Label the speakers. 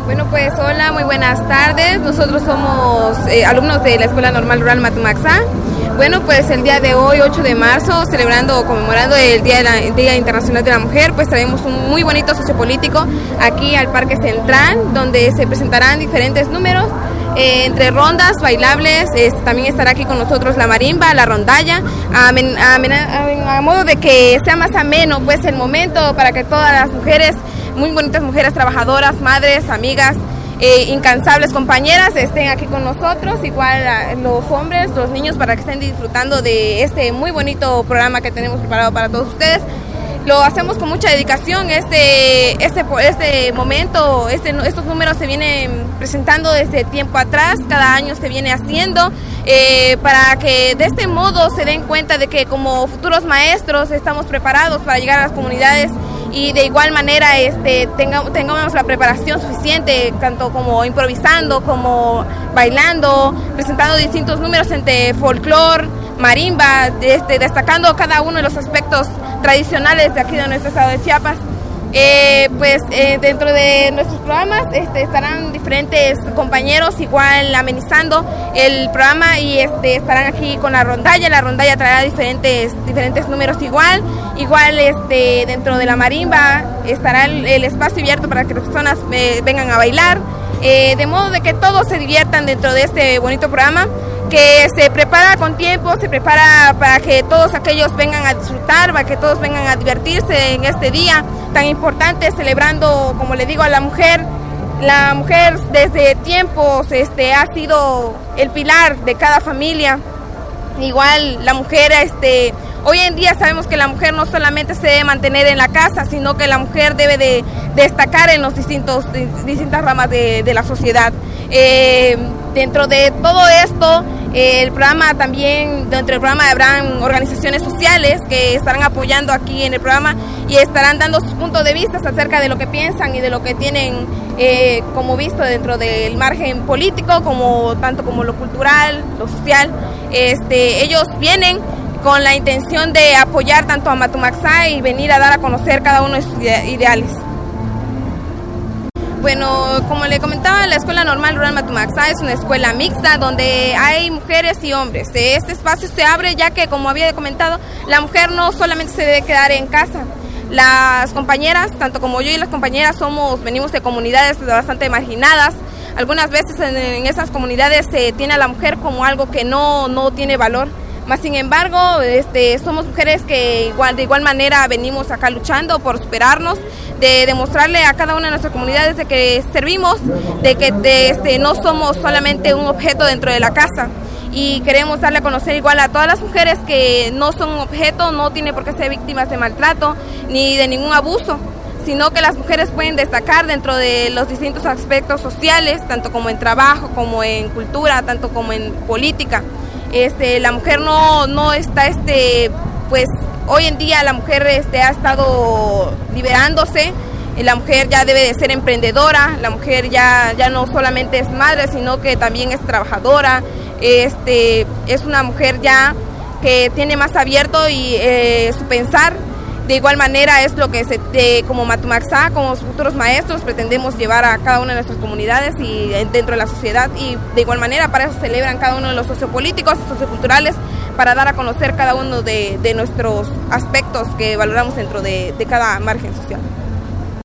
Speaker 1: Bueno, pues hola, muy buenas tardes. Nosotros somos alumnos de la Escuela Normal Rural Matumaxá. Bueno, pues el día de hoy, 8 de marzo, conmemorando el Día Internacional de la Mujer, pues traemos un muy bonito sociopolítico aquí al Parque Central, donde se presentarán diferentes números, entre rondas, bailables. También estará aquí con nosotros la marimba, la rondalla, a modo de que sea más ameno pues el momento para que todas las mujeres, muy bonitas mujeres trabajadoras, madres, amigas, incansables compañeras estén aquí con nosotros, igual los hombres, los niños, para que estén disfrutando de este muy bonito programa que tenemos preparado para todos ustedes. Lo hacemos con mucha dedicación. Este momento, estos números se vienen presentando desde tiempo atrás, cada año se viene haciendo, para que de este modo se den cuenta de que como futuros maestros estamos preparados para llegar a las comunidades y de igual manera tengamos la preparación suficiente, tanto como improvisando, como bailando, presentando distintos números entre folclore, marimba, destacando cada uno de los aspectos tradicionales de aquí de nuestro estado de Chiapas. Dentro de nuestros programas estarán diferentes compañeros igual amenizando el programa y estarán aquí con la rondalla. La rondalla traerá diferentes números igual dentro de la marimba estará el espacio abierto para que las personas vengan a bailar, de modo de que todos se diviertan dentro de este bonito programa que se prepara con tiempo, se prepara para que todos aquellos vengan a disfrutar, para que todos vengan a divertirse en este día tan importante, celebrando, como le digo, a la mujer. La mujer desde tiempos ha sido el pilar de cada familia. Igual la mujer, hoy en día sabemos que la mujer no solamente se debe mantener en la casa, sino que la mujer debe de destacar en los distintas ramas de la sociedad. Dentro de todo esto, dentro del programa habrán organizaciones sociales que estarán apoyando aquí en el programa y estarán dando sus puntos de vista acerca de lo que piensan y de lo que tienen como visto dentro del margen político, tanto como lo cultural, lo social. Ellos vienen con la intención de apoyar tanto a Matumaxá y venir a dar a conocer cada uno de sus ideales. Bueno, como le comentaba, la Escuela Normal Rural Matumaxá es una escuela mixta donde hay mujeres y hombres. Este espacio se abre ya que, como había comentado, la mujer no solamente se debe quedar en casa. Las compañeras, tanto como yo y las compañeras, venimos de comunidades bastante marginadas. Algunas veces en esas comunidades se tiene a la mujer como algo que no tiene valor. Más sin embargo, somos mujeres que de igual manera venimos acá luchando por superarnos, de demostrarle a cada una de nuestras comunidades de que servimos, de que no somos solamente un objeto dentro de la casa. Y queremos darle a conocer igual a todas las mujeres que no son un objeto, no tienen por qué ser víctimas de maltrato ni de ningún abuso, sino que las mujeres pueden destacar dentro de los distintos aspectos sociales, tanto como en trabajo, como en cultura, tanto como en política. La mujer no está, pues hoy en día la mujer ha estado liberándose. La mujer ya debe de ser emprendedora, la mujer ya no solamente es madre, sino que también es trabajadora. Es una mujer ya que tiene más abierto y su pensar. De igual manera es lo que como Matumaxá, como futuros maestros, pretendemos llevar a cada una de nuestras comunidades y dentro de la sociedad, y de igual manera para eso celebran cada uno de los sociopolíticos, socioculturales, para dar a conocer cada uno de nuestros aspectos que valoramos dentro de cada margen social.